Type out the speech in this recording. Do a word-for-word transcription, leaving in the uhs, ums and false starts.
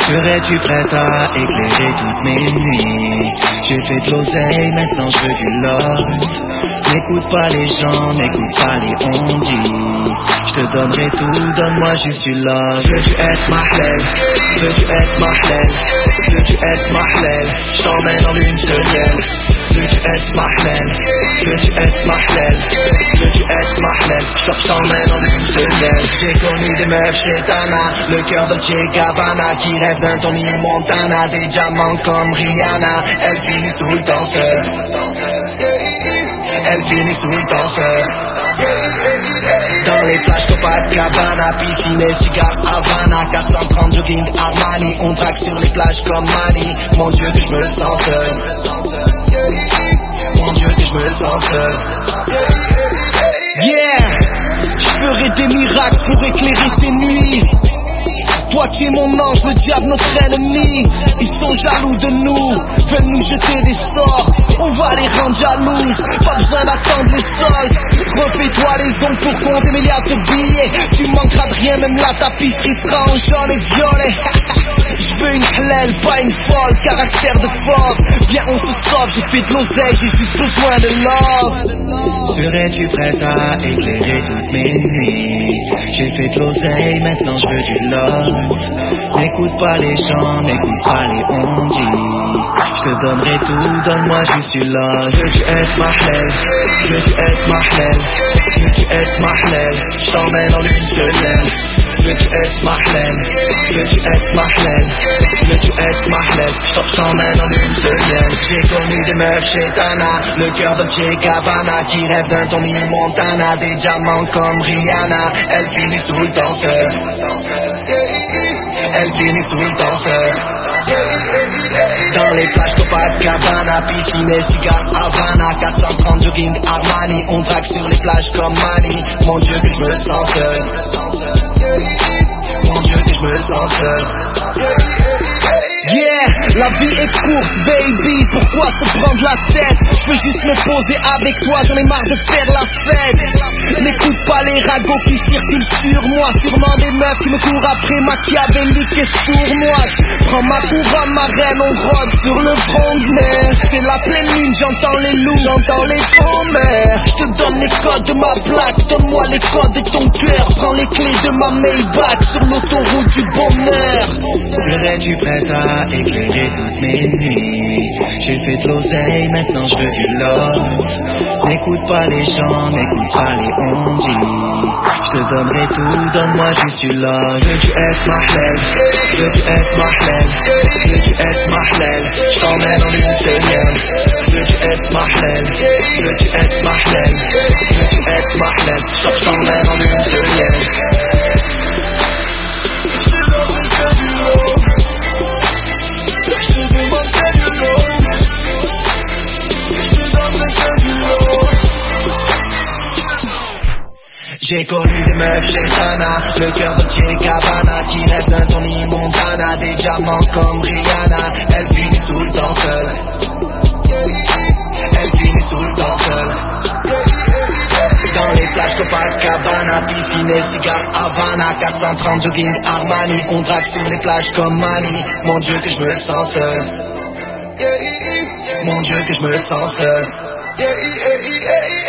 Serais-tu prête à éclairer toutes mes nuits? J'ai fait de l'oseille, maintenant je veux du love. N'écoute pas les gens, n'écoute pas les on-dit. Je te donnerai tout, donne-moi juste du love. Veux-tu être ma hlèle? Veux-tu être ma hlèle? Veux-tu être ma hlèle? Je t'emmène en lune de miel. Veux-tu être ma hlèle? Veux-tu être ma hlèle? Veux-tu être ma hlèle? Je t'emmène en lune de miel. J'ai connu des meufs chez Tana, le cœur Dolce Gabbana, qui rêve d'un Tony Montana, des diamants comme Rihanna. Elle finit sous le danseur. Elle finit sous le danseur. Dans les plages Copacabana, piscine et cigares Havana, quatre cent trente jogging Armani, on drague sur les plages comme Mani. Mon Dieu que je me sens seul. Mon Dieu que je me sens seul. Yeah, je ferai des miracles pour éclairer tes nuits. Toi qui es mon ange, le diable notre ennemi. Ils sont jaloux de nous, veulent nous jeter des sorts. On va les rendre jalouses, pas besoin d'attendre les soldes. Refais-toi les ongles pour compter milliards de billets. Tu manqueras de rien, même la tapisserie sera en jaune et violet. Je veux une hlèle, pas une folle, caractère de force. Viens on se sauve, j'ai fait de l'oseille, j'ai juste besoin de love. Serais-tu prête à éclairer toutes mes nuits? J'ai fait de l'oseille, maintenant je veux du love. N'écoute pas les gens, n'écoute pas les on-dit. Je te donnerai tout, donne-moi juste du love. Veux-tu être ma hlèle? Veux-tu être ma hlèle? Veux-tu être ma hlèle? Je t'emmène en lune de miel. Veux-tu être ma hlèle? Veux-tu être ma hlèle? Veux-tu être ma hlèle? Je t'emmène en lune de miel. J'ai connu des meufs chez Tana, le cœur Dolce Gabbana, qui rêve d'un Tony Montana, des diamants comme Rihanna. Elle finit sous le danseur. Elle finit sous le danseur. Dans les plages Copacabana, piscine et cigares Havana, quatre cent trente jogging Armani, on drague sur les plages comme Mani. Mon Dieu que je me sens seul. Mon Dieu que je me sens seul. Yeah, la vie est courte baby, pourquoi se prendre la tête? Je veux juste me poser avec toi, j'en ai marre de faire la fête. N'écoute pas les ragots qui circulent sur moi, sûrement des meufs qui me courent après, machiavélique et sournoise. Prends ma couronne, ma reine, on rôde sur le front de mer. C'est la pleine lune, j'entends les loups, j'entends les commères. Je te donne les codes de ma plaque, donne-moi les codes de ton cœur. Prends les clés de ma Maybach sur l'autoroute du bonheur. Serais-tu prête à éclairer toutes mes nuits? J'ai fait de l'oseille, maintenant je veux du love. N'écoute pas les gens, n'écoute pas les on-dit. Je te donnerai tout, donne-moi juste du love. Veux-tu être ma hlèle? Veux-tu être ma hlèle? Veux-tu être ma hlèle? Je t'emmène en lune de miel. Veux-tu être ma hlèle? Veux-tu être ma hlèle? Veux-tu être ma hlèle? Je t'emmène en lune de miel. J'ai connu des meufs chez Tana, le cœur Dolce Gabbana, qui rêve d'un Tony Montana, des diamants comme Rihanna. Elle finit sous le danseur. Elle finit sous le danseur. Dans les plages Copacabana, piscine et cigares Havana, quatre cent trente jogging Armani, on drague sur les plages comme Mani. Mon Dieu que je me sens seul. Mon Dieu que je me sens seul.